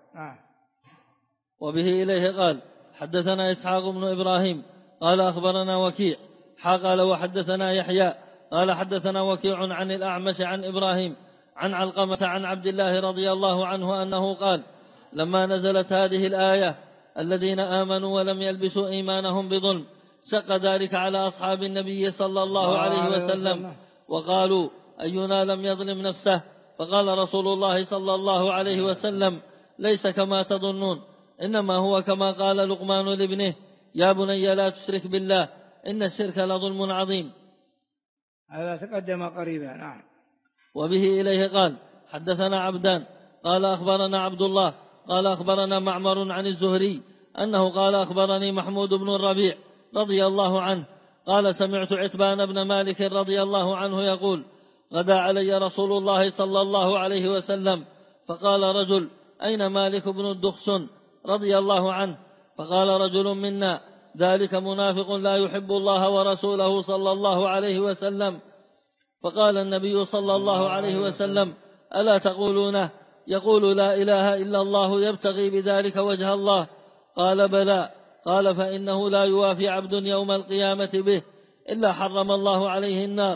وبه إليه قال حدثنا إسحاق بن إبراهيم قال أخبرنا وكيع قال وحدثنا يحيى قال حدثنا وكيع عن الأعمش عن إبراهيم عن علقمة عن عبد الله رضي الله عنه أنه قال لما نزلت هذه الآية الذين آمنوا ولم يلبسوا إيمانهم بظلم شق ذلك على أصحاب النبي صلى الله عليه وسلم وقالوا أينا لم يظلم نفسه؟ فقال رسول الله صلى الله عليه وسلم ليس كما تظنون، إنما هو كما قال لقمان لابنه يا بني لا تشرك بالله إن الشرك لظلم عظيم. هذا تقدم قريبا. وبه إليه قال حدثنا عبدان قال أخبرنا عبد الله قال أخبرنا معمر عن الزهري أنه قال أخبرني محمود بن الربيع رضي الله عنه قال سمعت عتبان بن مالك رضي الله عنه يقول غدا علي رسول الله صلى الله عليه وسلم فقال رجل أين مالك بن الدخسن رضي الله عنه؟ فقال رجل منا ذلك منافق لا يحب الله ورسوله صلى الله عليه وسلم. فقال النبي صلى الله عليه وسلم: ألا تقولونه يقول لا إله إلا الله يبتغي بذلك وجه الله؟ قال: بلى. قال: فإنه لا يوافي عبد يوم القيامة به إلا حرم الله عليه النار.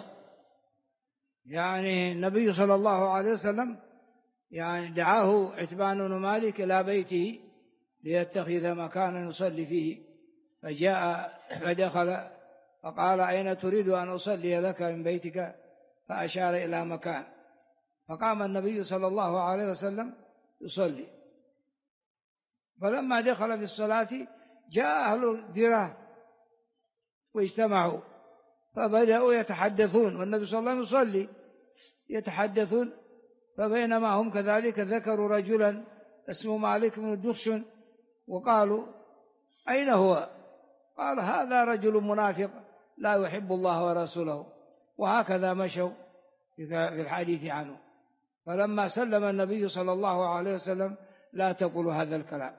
يعني النبي صلى الله عليه وسلم يعني دعاه عتبان بن مالك إلى بيته ليتخذ مكانا يصلي فيه، فجاء فدخل فقال: أين تريد أن أصلي لك من بيتك؟ فأشار إلى مكان، فقام النبي صلى الله عليه وسلم يصلي. فلما دخل في الصلاة جاء أهل الديرة واجتمعوا، فبدأوا يتحدثون والنبي صلى الله عليه وسلم يصلي، يتحدثون. فبينما هم كذلك ذكروا رجلا اسمه مالك بن الدخشن، وقالوا: أين هو؟ قال: هذا رجل منافق لا يحب الله ورسوله. وهكذا مشوا في الحديث عنه. فلما سلم النبي صلى الله عليه وسلم: لا تقولوا هذا الكلام،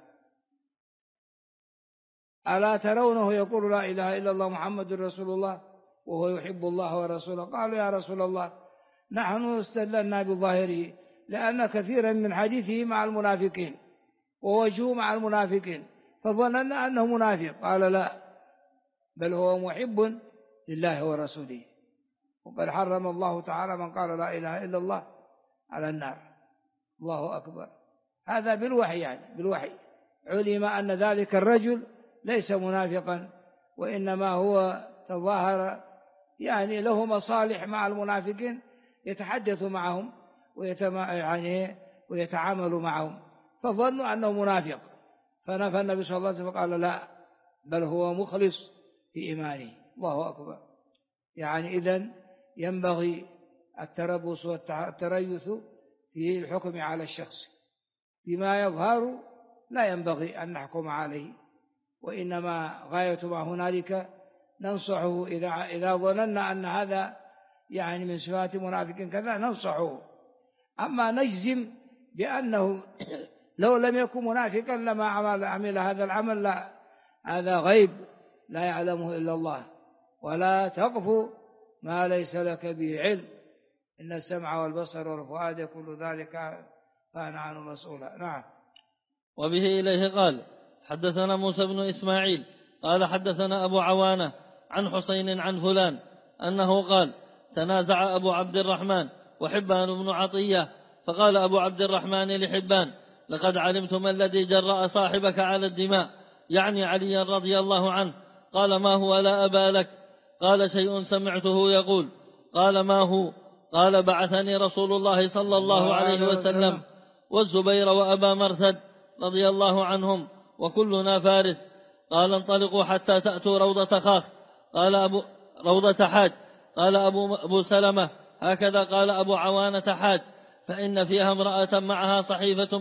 ألا ترونه يقول لا إله إلا الله محمد رسول الله وهو يحب الله ورسوله؟ قالوا: يا رسول الله نحن استدللنا بظاهره، لأن كثيرا من حديثه مع المنافقين ووجهه مع المنافقين، فظننا أنه منافق. قال: لا، بل هو محب لله ورسوله، وقد حرم الله تعالى من قال لا إله إلا الله على النار. الله أكبر. هذا بالوحي، يعني بالوحي علم أن ذلك الرجل ليس منافقا، وإنما هو تظاهر يعني له مصالح مع المنافقين، يتحدث معهم ويتعامل معهم، فظنوا أنه منافق، فنفى النبي صلى الله عليه وسلم قال: لا، بل هو مخلص في إيمانه. الله أكبر. يعني إذن ينبغي التربص والتريث في الحكم على الشخص، بما يظهر لا ينبغي أن نحكم عليه، وإنما غاية ما هنالك ننصحه إذا ظننا أن هذا يعني من صفات منافق كذا ننصحه. أما نجزم بأنه لو لم يكن منافقا لما عمل هذا العمل، لا، هذا غيب لا يعلمه إلا الله. ولا تقف ما ليس لك به علم، إن السمع والبصر والفؤاد كل ذلك كان عنه مسؤولا. نعم. وبه إليه قال: حدثنا موسى بن إسماعيل قال حدثنا أبو عوانة عن حسين عن فلان أنه قال: تنازع أبو عبد الرحمن وحبان بن عطية، فقال أبو عبد الرحمن لحبان: لقد علمت ما الذي جرأ صاحبك على الدماء، يعني علي رضي الله عنه. قال: ما هو؟ لا أبا لك. قال: شيء سمعته يقول. قال: ما هو؟ قال: بعثني رسول الله صلى الله عليه وسلم والزبير وأبا مرثد رضي الله عنهم وكلنا فارس. قال: انطلقوا حتى تأتوا روضة خاخ، قال روضة حاج. قال أبو سلمة: هكذا قال أبو عوانة حاج، فإن فيها امرأة معها صحيفة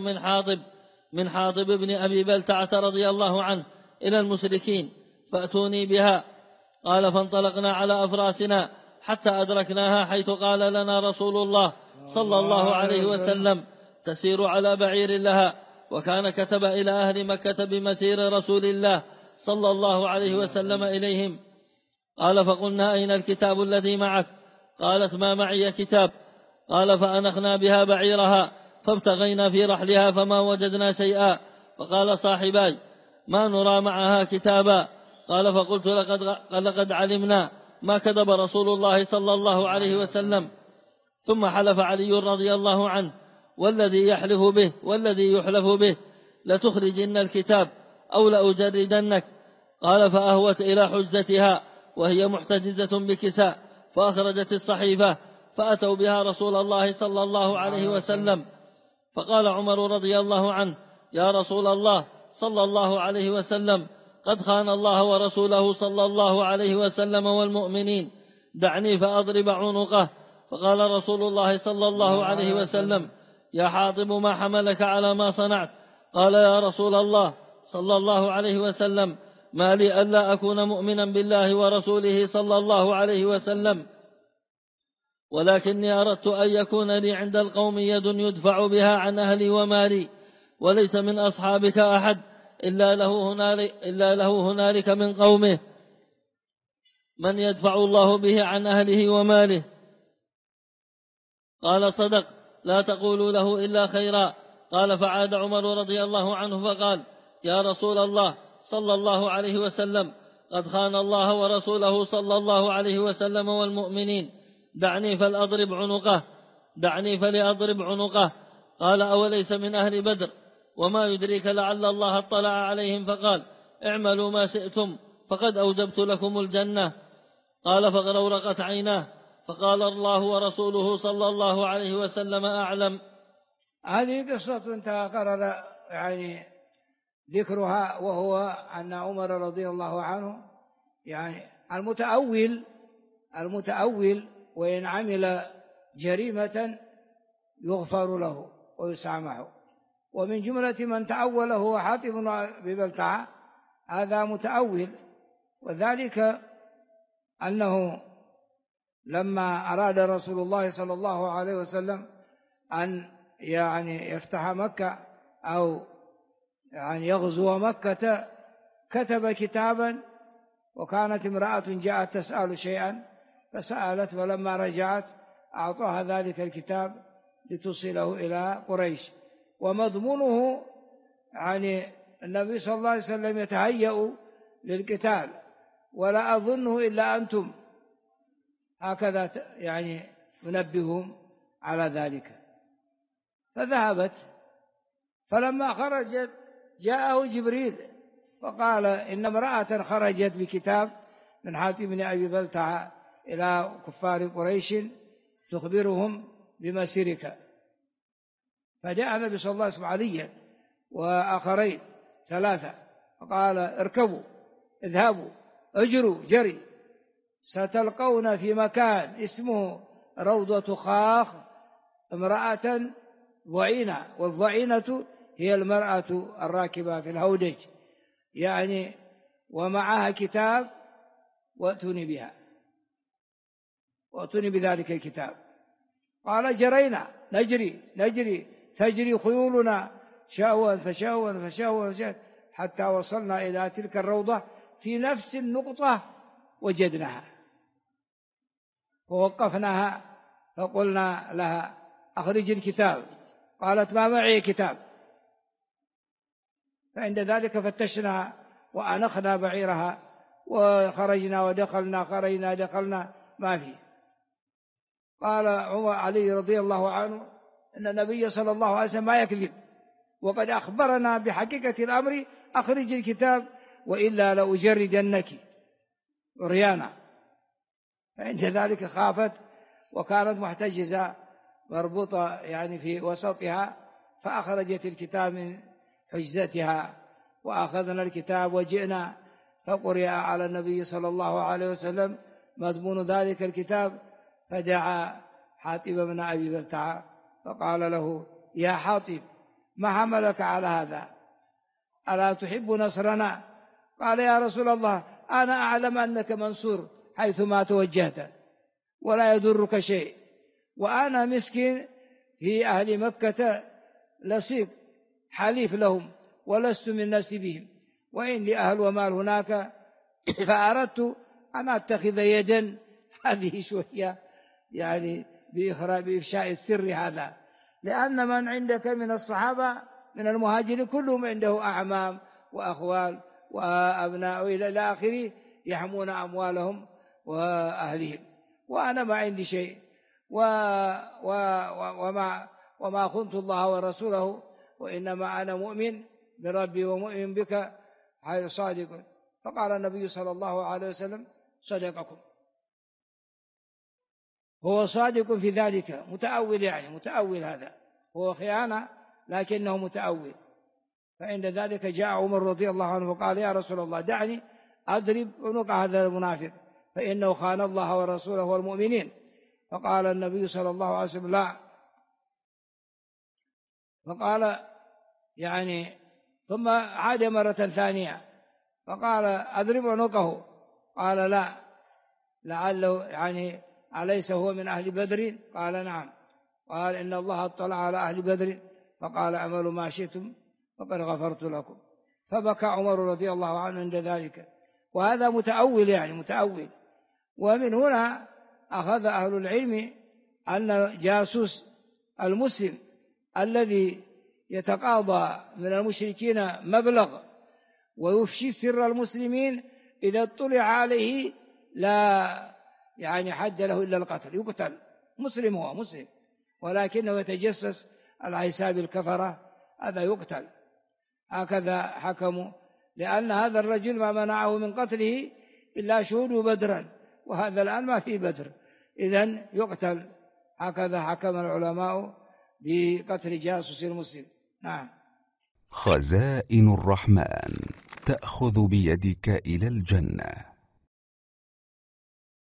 من حاطب بن أبي بلتعة رضي الله عنه إلى المشركين، فأتوني بها. قال: فانطلقنا على أفراسنا حتى أدركناها حيث قال لنا رسول الله صلى الله عليه وسلم: تسير على بعير لها. وكان كتب إلى أهل مكة بمسير رسول الله صلى الله عليه وسلم إليهم. قال: فقلنا: أين الكتاب الذي معك؟ قالت: ما معي كتاب. قال: فأنخنا بها بعيرها فابتغينا في رحلها فما وجدنا شيئا. فقال صاحباي: ما نرى معها كتابا. قال: فقلت: لقد علمنا ما كذب رسول الله صلى الله عليه وسلم. ثم حلف علي رضي الله عنه والذي يحلف به والذي يحلف به: لتخرجن الكتاب أو لأجردنك. قال: فأهوت إلى حجزتها وهي محتجزة بكساء، فأخرجت الصحيفة، فأتوا بها رسول الله صلى الله عليه وسلم. فقال عمر رضي الله عنه: يا رسول الله صلى الله عليه وسلم، قد خان الله ورسوله صلى الله عليه وسلم والمؤمنين، دعني فأضرب عنقه. فقال رسول الله صلى الله عليه وسلم: يا حاطب، ما حملك على ما صنعت؟ قال: يا رسول الله صلى الله عليه وسلم، ما لي ألا أكون مؤمنا بالله ورسوله صلى الله عليه وسلم، ولكني أردت أن يكون لي عند القوم يد يدفع بها عن أهلي ومالي، وليس من أصحابك أحد إلا له هنالك من قومه من يدفع الله به عن أهله وماله. قال صدق، لا تقولوا له إلا خيرا. قال فعاد عمر رضي الله عنه فقال يا رسول الله صلى الله عليه وسلم قد خان الله ورسوله صلى الله عليه وسلم والمؤمنين، دعني فلأضرب عنقه. قال أوليس من أهل بدر؟ وما يدريك لعل الله اطلع عليهم فقال اعملوا ما شئتم فقد أوجبت لكم الجنة. قال فغرورقت عيناه، فقال الله ورسوله صلى الله عليه وسلم أعلم. هذه قصة انتهى قرر يعني ذكرها، وهو أن عمر رضي الله عنه يعني المتأول وإن عمل جريمة يغفر له ويسامحه، ومن جملة من تأول هو حاطب بن أبي بلتعة، هذا متأول. وذلك أنه لما أراد رسول الله صلى الله عليه وسلم أن يعني يفتح مكة أو يعني يغزو مكة كتب كتابا، وكانت امرأة جاءت تسأل شيئا فسألت، فلما رجعت أعطاها ذلك الكتاب لتصله إلى قريش، ومضمونه يعني النبي صلى الله عليه وسلم يتهيأ للقتال ولا أظنه إلا أنتم، هكذا يعني ينبههم على ذلك. فذهبت، فلما خرجت جاءه جبريل فقال إن امرأة خرجت بكتاب من حاتم بن أبي بلتعة إلى كفار قريش تخبرهم بمسيرك. فجاء النبي صلى الله عليه وسلم عليا وآخرين 3 فقال اركبوا اذهبوا اجروا جري، ستلقون في مكان اسمه روضة خاخ امرأة ضعينة، والضعينة هي المرأة الراكبة في الهودج يعني، ومعها كتاب وأتوني بذلك الكتاب. قال جرينا نجري تجري خيولنا شهوا حتى وصلنا إلى تلك الروضة في نفس النقطة وجدناها، فوقفناها فقلنا لها أخرج الكتاب، قالت ما معي كتاب. فعند ذلك فتشنا وأنخنا بعيرها وخرجنا ودخلنا خرجنا دخلنا ما فيه. قال عمر علي رضي الله عنه أن النبي صلى الله عليه وسلم ما يكذب، وقد أخبرنا بحقيقة الأمر، أخرج الكتاب وإلا لأجردنك عريانا. فعند ذلك خافت وكانت محتجزة مربوطة يعني في وسطها، فأخرجت الكتاب من حجزتها وأخذنا الكتاب وجئنا فقرئ على النبي صلى الله عليه وسلم مضمون ذلك الكتاب، فدعا حاطب بن أبي بلتعة فقال له يا حاطب ما حملك على هذا؟ ألا تحب نصرنا؟ قال يا رسول الله أنا أعلم أنك منصور حيثما توجهت ولا يضرك شيء، وأنا مسكين في أهل مكة لصيق حليف لهم ولست من نسبهم، وعندي أهل ومال هناك، فأردت أن أتخذ يدا، هذه شوية يعني بإفشاء السر هذا، لأن من عندك من الصحابة من المهاجرين كلهم عنده أعمام وأخوال وأبناء إلى آخره يحمون أموالهم وأهلهم، وأنا ما عندي شيء وما خنت الله ورسوله، وإنما أنا مؤمن بربي ومؤمن بك حيث صادق. فقال النبي صلى الله عليه وسلم صدقكم، هو صادق في ذلك، متأول يعني متأول، هذا هو خيانة لكنه متأول. فعند ذلك جاء عمر رضي الله عنه وقال يا رسول الله دعني أضرب عنق هذا المنافق فإنه خان الله ورسوله والمؤمنين. فقال النبي صلى الله عليه وسلم لا. فقال يعني ثم عاد مرة ثانية فقال أضرب عنقه، قال لا لعله يعني أليس هو من أهل بدر؟ قال نعم. قال إن الله اطلع على أهل بدر فقال اعملوا ما شئتم فقد غفرت لكم. فبكى عمر رضي الله عنه عند ذلك. وهذا متأول، يعني متأول. ومن هنا أخذ أهل العلم أن جاسوس المسلم الذي يتقاضى من المشركين مبلغ ويفشي سر المسلمين إذا اطلع عليه لا يعني حد له إلا القتل، يقتل. مسلم، هو مسلم ولكنه يتجسس على حساب الكفرة، هذا يقتل. هكذا حكموا، لأن هذا الرجل ما منعه من قتله إلا شهود بدرا، وهذا الآن ما في بدر، إذن يقتل. هكذا حكم العلماء بقتل جاسوس المسلم. نعم. خزائن الرحمن تأخذ بيدك إلى الجنة.